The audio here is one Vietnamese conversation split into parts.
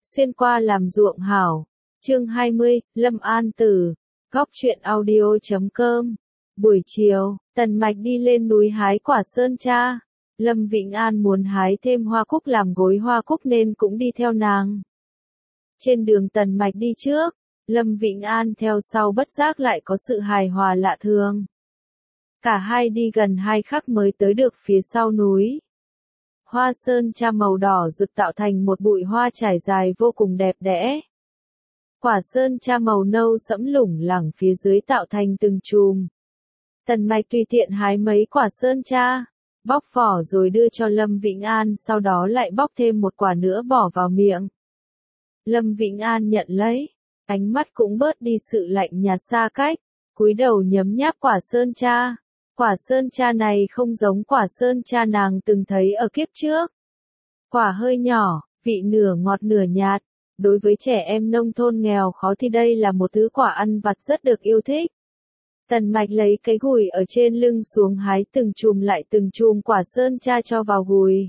xuyên qua làm ruộng hảo. Chương 20, Lâm An Tử. Góc truyện audio.com. Buổi chiều, Tần Mạch đi lên núi hái quả sơn tra. Lâm Vĩnh An muốn hái thêm hoa cúc làm gối hoa cúc nên cũng đi theo nàng. Trên đường Tần Mạch đi trước, Lâm Vĩnh An theo sau bất giác lại có sự hài hòa lạ thường. Cả hai đi gần 2 khắc mới tới được phía sau núi. Hoa sơn tra màu đỏ rực tạo thành một bụi hoa trải dài vô cùng đẹp đẽ. Quả sơn tra màu nâu sẫm lủng lẳng phía dưới tạo thành từng chùm. Tần Mạch tùy tiện hái mấy quả sơn tra, bóc vỏ rồi đưa cho Lâm Vĩnh An, sau đó lại bóc thêm một quả nữa bỏ vào miệng. Lâm Vĩnh An nhận lấy, ánh mắt cũng bớt đi sự lạnh nhạt xa cách, cúi đầu nhấm nháp quả sơn tra. Quả sơn tra này không giống quả sơn tra nàng từng thấy ở kiếp trước. Quả hơi nhỏ, vị nửa ngọt nửa nhạt. Đối với trẻ em nông thôn nghèo khó thì đây là một thứ quả ăn vặt rất được yêu thích. Tần Mạch lấy cái gùi ở trên lưng xuống hái từng chùm lại từng chùm quả sơn tra cho vào gùi.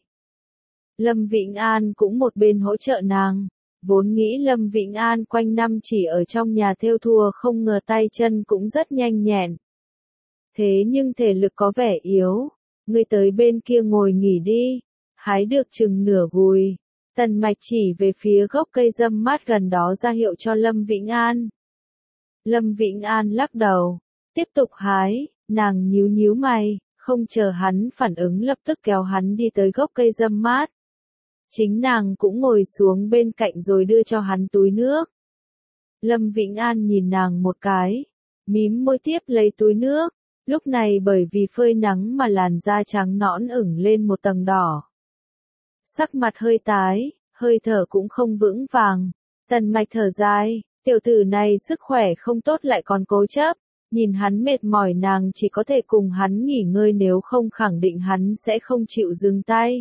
Lâm Vĩnh An cũng một bên hỗ trợ nàng. Vốn nghĩ Lâm Vĩnh An quanh năm chỉ ở trong nhà thêu thùa, không ngờ tay chân cũng rất nhanh nhẹn. Thế nhưng thể lực có vẻ yếu. Ngươi tới bên kia ngồi nghỉ đi. Hái được chừng nửa gùi. Tần Mạch chỉ về phía gốc cây râm mát gần đó ra hiệu cho Lâm Vĩnh An. Lâm Vĩnh An lắc đầu. Tiếp tục hái, nàng nhíu nhíu mày, không chờ hắn phản ứng lập tức kéo hắn đi tới gốc cây râm mát. Chính nàng cũng ngồi xuống bên cạnh rồi đưa cho hắn túi nước. Lâm Vĩnh An nhìn nàng một cái, mím môi tiếp lấy túi nước. Lúc này bởi vì phơi nắng mà làn da trắng nõn ửng lên một tầng đỏ. Sắc mặt hơi tái, hơi thở cũng không vững vàng. Tần Mạch thở dài, tiểu tử này sức khỏe không tốt lại còn cố chấp. Nhìn hắn mệt mỏi nàng chỉ có thể cùng hắn nghỉ ngơi, nếu không khẳng định hắn sẽ không chịu dừng tay.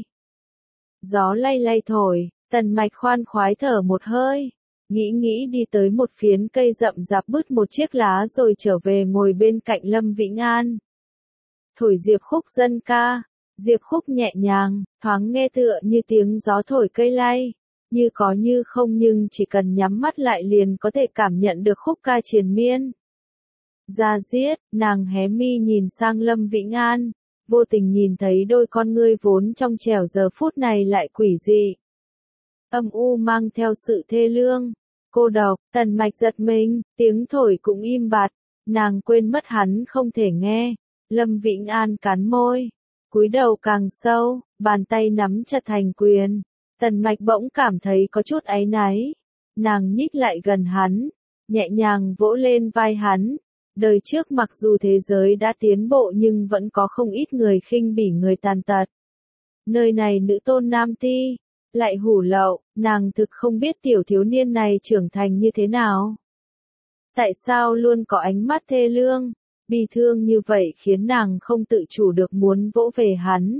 Gió lay lay thổi, Tần Mạch khoan khoái thở một hơi. Nghĩ đi tới một phiến cây rậm rạp bứt một chiếc lá rồi trở về ngồi bên cạnh Lâm Vĩnh An. Thổi diệp khúc dân ca. Diệp khúc nhẹ nhàng, thoáng nghe tựa như tiếng gió thổi cây lay, như có như không nhưng chỉ cần nhắm mắt lại liền có thể cảm nhận được khúc ca triền miên. Da diết, nàng hé mi nhìn sang Lâm Vĩnh An, vô tình nhìn thấy đôi con ngươi vốn trong trẻo giờ phút này lại quỷ dị. Âm u mang theo sự thê lương, cô độc. Tần Mạch giật mình, tiếng thổi cũng im bặt, nàng quên mất hắn không thể nghe. Lâm Vĩnh An cắn môi. Cúi đầu càng sâu, bàn tay nắm chặt thành quyền. Tần Mạch bỗng cảm thấy có chút áy náy. Nàng nhích lại gần hắn, nhẹ nhàng vỗ lên vai hắn. Đời trước mặc dù thế giới đã tiến bộ nhưng vẫn có không ít người khinh bỉ người tàn tật. Nơi này nữ tôn nam ti, lại hủ lậu, nàng thực không biết tiểu thiếu niên này trưởng thành như thế nào. Tại sao luôn có ánh mắt thê lương? Bi thương như vậy khiến nàng không tự chủ được muốn vỗ về hắn.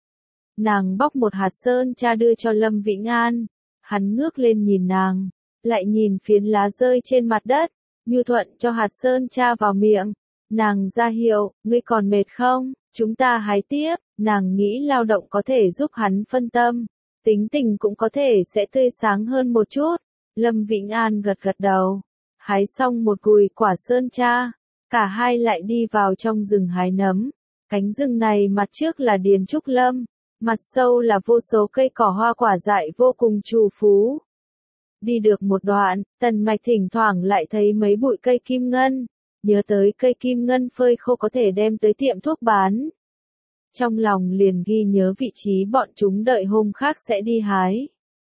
Nàng bóc một hạt sơn tra đưa cho Lâm Vĩnh An. Hắn ngước lên nhìn nàng, lại nhìn phiến lá rơi trên mặt đất, nhu thuận cho hạt sơn tra vào miệng. Nàng ra hiệu, ngươi còn mệt không? Chúng ta hái tiếp. Nàng nghĩ lao động có thể giúp hắn phân tâm, tính tình cũng có thể sẽ tươi sáng hơn một chút. Lâm Vĩnh An gật gật đầu. Hái xong một gùi quả sơn tra. Cả hai lại đi vào trong rừng hái nấm. Cánh rừng này mặt trước là điền trúc lâm, mặt sau là vô số cây cỏ hoa quả dại vô cùng trù phú. Đi được một đoạn, Tần Mạch thỉnh thoảng lại thấy mấy bụi cây kim ngân, nhớ tới cây kim ngân phơi khô có thể đem tới tiệm thuốc bán. Trong lòng liền ghi nhớ vị trí bọn chúng đợi hôm khác sẽ đi hái.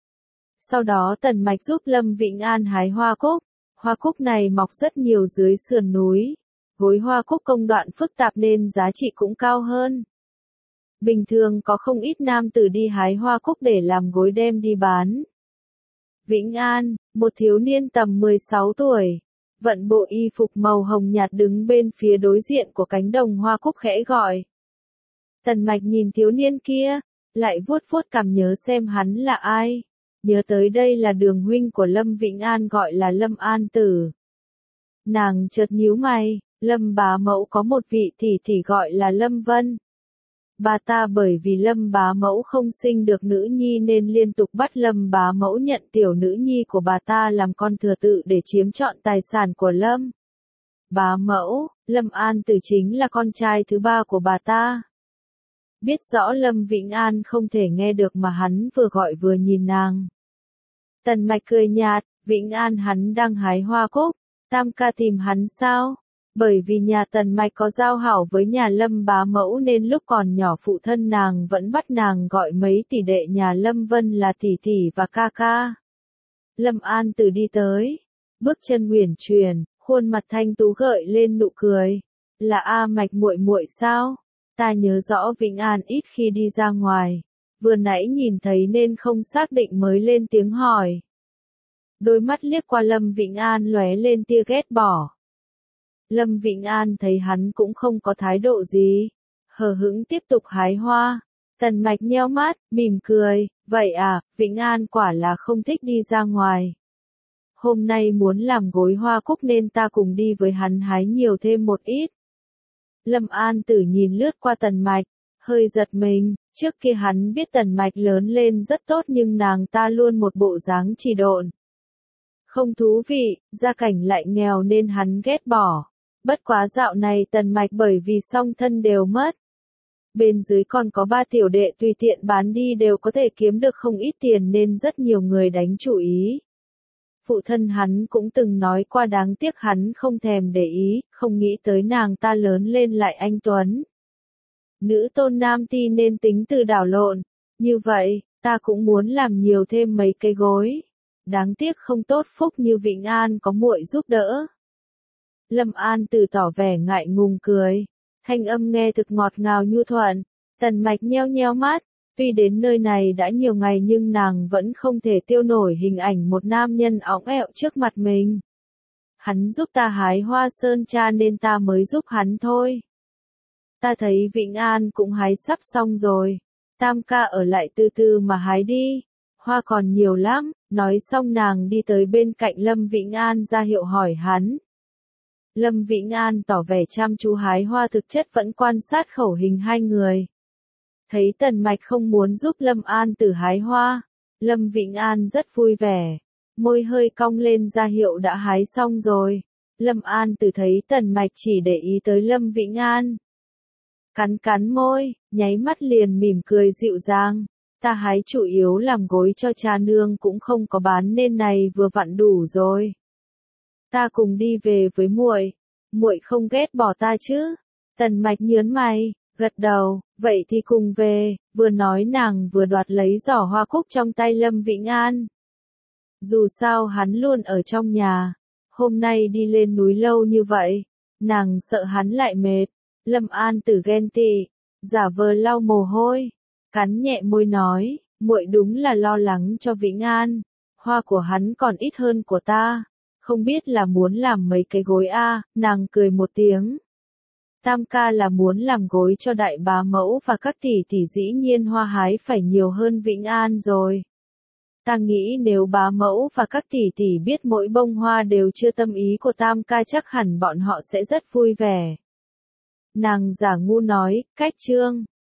Sau đó Tần Mạch giúp Lâm Vĩnh An hái hoa cúc. Hoa cúc này mọc rất nhiều dưới sườn núi. Gối hoa cúc công đoạn phức tạp nên giá trị cũng cao hơn. Bình thường có không ít nam tử đi hái hoa cúc để làm gối đem đi bán. Vĩnh An, một thiếu niên tầm 16 tuổi, vận bộ y phục màu hồng nhạt đứng bên phía đối diện của cánh đồng hoa cúc khẽ gọi. Tần Mạch nhìn thiếu niên kia, lại vuốt vuốt cằm nhớ xem hắn là ai. Nhớ tới đây là đường huynh của Lâm Vĩnh An gọi là Lâm An Tử. Nàng chợt nhíu mày. Lâm bá mẫu có một vị tỷ tỷ gọi là Lâm Vân. Bà ta bởi vì Lâm bá mẫu không sinh được nữ nhi nên liên tục bắt Lâm bá mẫu nhận tiểu nữ nhi của bà ta làm con thừa tự để chiếm trọn tài sản của Lâm bá mẫu. Lâm An Tử chính là con trai thứ ba của bà ta. Biết rõ Lâm Vĩnh An không thể nghe được mà hắn vừa gọi vừa nhìn nàng. Tần Mạch cười nhạt, Vĩnh An hắn đang hái hoa cúc, Tam ca tìm hắn sao? Bởi vì nhà Tần Mạch có giao hảo với nhà Lâm bá mẫu nên lúc còn nhỏ phụ thân nàng vẫn bắt nàng gọi mấy tỷ đệ nhà Lâm Vân là tỷ tỷ và ca ca. Lâm An Tử đi tới, bước chân uyển chuyển, khuôn mặt thanh tú gợi lên nụ cười. Là A Mạch muội muội sao? Ta nhớ rõ Vĩnh An ít khi đi ra ngoài, vừa nãy nhìn thấy nên không xác định mới lên tiếng hỏi. Đôi mắt liếc qua Lâm Vĩnh An lóe lên tia ghét bỏ. Lâm Vĩnh An thấy hắn cũng không có thái độ gì, hờ hững tiếp tục hái hoa. Tần Mạch nheo mắt, mỉm cười, vậy à, Vĩnh An quả là không thích đi ra ngoài. Hôm nay muốn làm gối hoa cúc nên ta cùng đi với hắn hái nhiều thêm một ít. Lâm An Tử nhìn lướt qua Tần Mạch, hơi giật mình, trước kia hắn biết Tần Mạch lớn lên rất tốt nhưng nàng ta luôn một bộ dáng trì độn. Không thú vị, gia cảnh lại nghèo nên hắn ghét bỏ. Bất quá dạo này Tần Mạch bởi vì song thân đều mất. Bên dưới còn có 3 tiểu đệ tùy tiện bán đi đều có thể kiếm được không ít tiền nên rất nhiều người đánh chủ ý. Phụ thân hắn cũng từng nói qua đáng tiếc hắn không thèm để ý, không nghĩ tới nàng ta lớn lên lại anh tuấn. Nữ tôn nam ti nên tính từ đảo lộn, như vậy, ta cũng muốn làm nhiều thêm mấy cái gối. Đáng tiếc không tốt phúc như Vĩnh An có muội giúp đỡ. Lâm An Tử tỏ vẻ ngại ngùng cười, thanh âm nghe thực ngọt ngào nhu thuận. Tần Mạch nheo nheo mắt, tuy đến nơi này đã nhiều ngày nhưng nàng vẫn không thể tiêu nổi hình ảnh một nam nhân óng ẹo trước mặt mình. Hắn giúp ta hái hoa sơn cha nên ta mới giúp hắn thôi. Ta thấy Vĩnh An cũng hái sắp xong rồi, Tam ca ở lại từ từ mà hái đi, hoa còn nhiều lắm. Nói xong nàng đi tới bên cạnh Lâm Vĩnh An ra hiệu hỏi hắn. Lâm Vĩnh An tỏ vẻ chăm chú hái hoa thực chất vẫn quan sát khẩu hình hai người. Thấy Tần Mạch không muốn giúp Lâm An Tử hái hoa, Lâm Vĩnh An rất vui vẻ, môi hơi cong lên ra hiệu đã hái xong rồi. Lâm An Tử thấy Tần Mạch chỉ để ý tới Lâm Vĩnh An. Cắn cắn môi, nháy mắt liền mỉm cười dịu dàng. Ta hái chủ yếu làm gối cho cha nương cũng không có bán nên này vừa vặn đủ rồi. Ta cùng đi về với muội, muội không ghét bỏ ta chứ? Tần Mạch nhớn mày, gật đầu, vậy thì cùng về, vừa nói nàng vừa đoạt lấy giỏ hoa cúc trong tay Lâm Vĩnh An. Dù sao hắn luôn ở trong nhà, hôm nay đi lên núi lâu như vậy, nàng sợ hắn lại mệt. Lâm An Tử ghen tị, giả vờ lau mồ hôi, cắn nhẹ môi nói, muội đúng là lo lắng cho Vĩnh An, hoa của hắn còn ít hơn của ta, không biết là muốn làm mấy cái gối a? Nàng cười một tiếng. Tam ca là muốn làm gối cho đại bá mẫu và các tỷ tỷ dĩ nhiên hoa hái phải nhiều hơn Vĩnh An rồi. Ta nghĩ nếu bá mẫu và các tỷ tỷ biết mỗi bông hoa đều chưa tâm ý của Tam ca chắc hẳn bọn họ sẽ rất vui vẻ. Nàng giả ngu nói, cách chương.